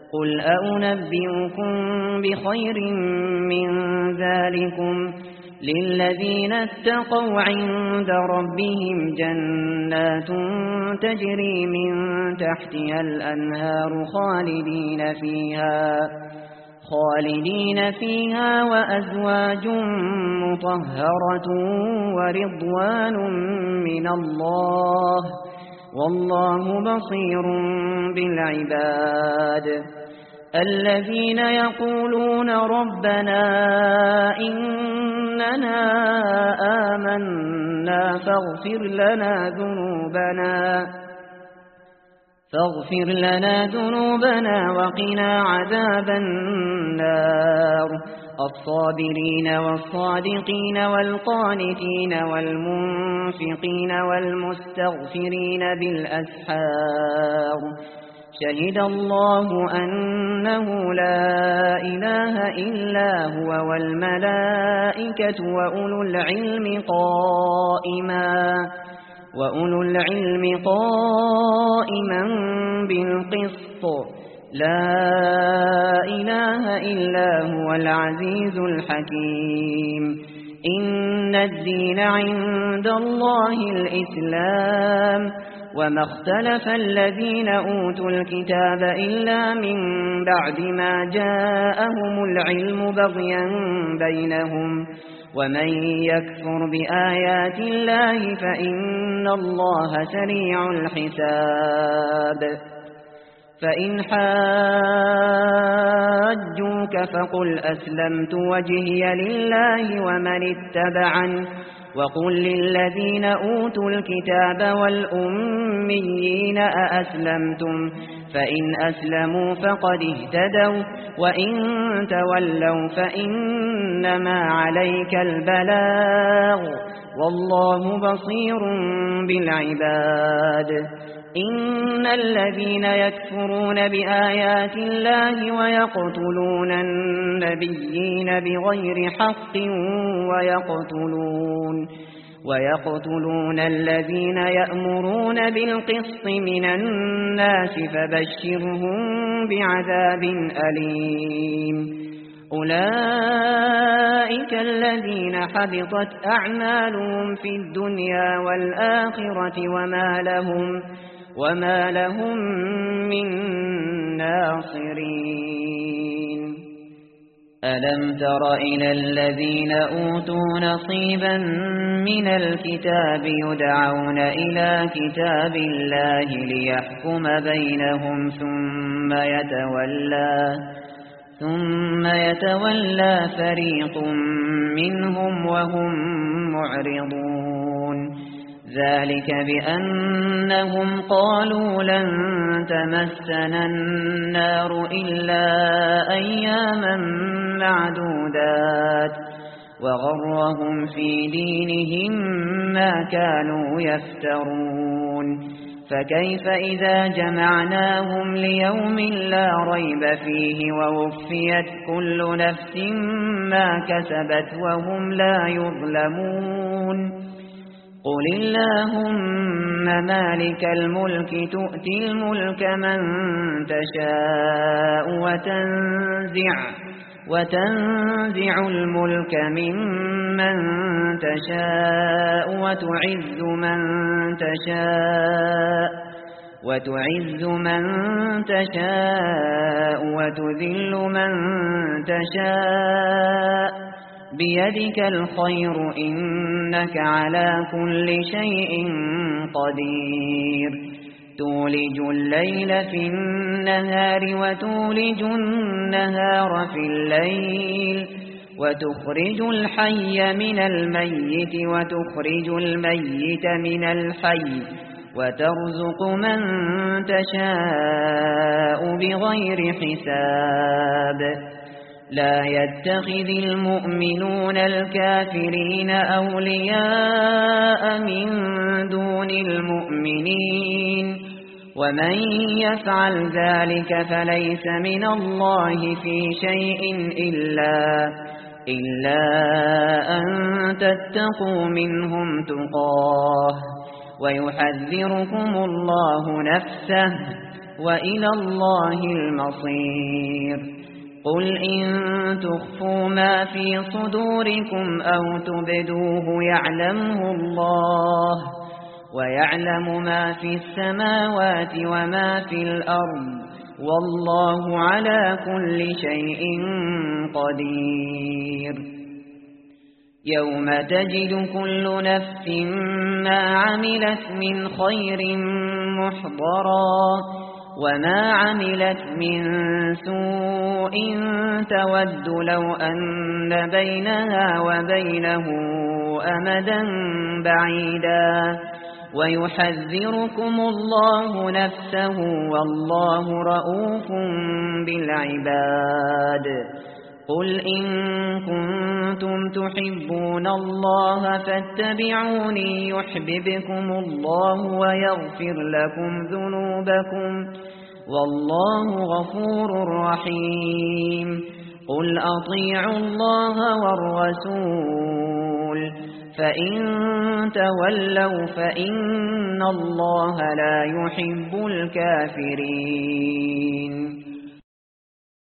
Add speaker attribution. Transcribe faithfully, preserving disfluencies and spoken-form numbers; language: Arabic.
Speaker 1: قل أنبئكم بخير من ذلكم للذين اتقوا عند ربهم جنات تجري من تحتها الأنهار خالدين فيها خالدين فيها وأزواج مطهرة ورضوان من الله والله بصير بالعباد الذين يقولون ربنا إننا آمنا فاغفر لنا ذنوبنا فاغفر لنا ذنوبنا وقنا عذاب النار الصابرين والصادقين والقانتين والمنفقين والمستغفرين بالأسحار شهد الله أنه لا إله إلا هو والملائكة وأولو العلم قائما وأولو العلم قائما بالقسط لا إله إلا هو العزيز الحكيم إن الدين عند الله الإسلام وما اختلف الذين أوتوا الكتاب إلا من بعد ما جاءهم العلم بغيا بينهم ومن يكفر بآيات الله فإن الله سريع الحساب فإن حاجوك فقل أسلمت وجهي لله ومن اتبعني وقل للذين أوتوا الكتاب والأميين أأسلمتم فإن أسلموا فقد اهتدوا وإن تولوا فإنما عليك البلاغ والله بصير بالعباد إن الذين يكفرون بآيات الله ويقتلون النبيين بغير حق ويقتلون ويقتلون الذين يأمرون بالقسط من الناس فبشرهم بعذاب أليم أولئك الذين حبطت أعمالهم في الدنيا والآخرة وما لهم وما لهم من ناصرين ألم تر إلى الذين أوتوا نصيبا من الكتاب يدعون إلى كتاب الله ليحكم بينهم ثم يتولى ثم يتولى فريق منهم وهم معرضون ذلك بأنهم قالوا لن تمسنا النار إلا أياما معدودات وغرهم في دينهم ما كانوا يفترون فكيف إذا جمعناهم ليوم لا ريب فيه ووفيت كل نفس ما كسبت وهم لا يظلمون قل اللهم مالك الملك تؤتي الملك من تشاء وتنزع وتنزع الملك ممن تشاء وتعز من تشاء وتعز من تشاء وتذل من تشاء بيدك الخير إنك على كل شيء قدير تولج الليل في النهار وتولج النهار في الليل وتخرج الحي من الميت وتخرج الميت من الحي وترزق من تشاء بغير حساب لا يتخذ المؤمنون الكافرين أولياء من دون المؤمنين ومن يفعل ذلك فليس من الله في شيء إلا إلا أن تتقوا منهم تقاه ويحذركم الله نفسه وإلى الله المصير. قل إن تخفوا ما في صدوركم أو تبدوه يعلمه الله، ويعلم ما في السماوات وما في الأرض، والله على كل شيء قدير. يوم تجد كل نفس ما عملت من خير محضرا، وما عملت من سوء تود لو أن بينها وبينه أمدا بعيدا، ويحذركم الله نفسه، والله رؤوف بالعباد. قل إن كنتم تحبون الله فاتبعوني يحببكم الله ويغفر لكم ذنوبكم، والله غفور رحيم. قل أطيعوا الله والرسول، فإن تولوا فإن الله لا يحب الكافرين.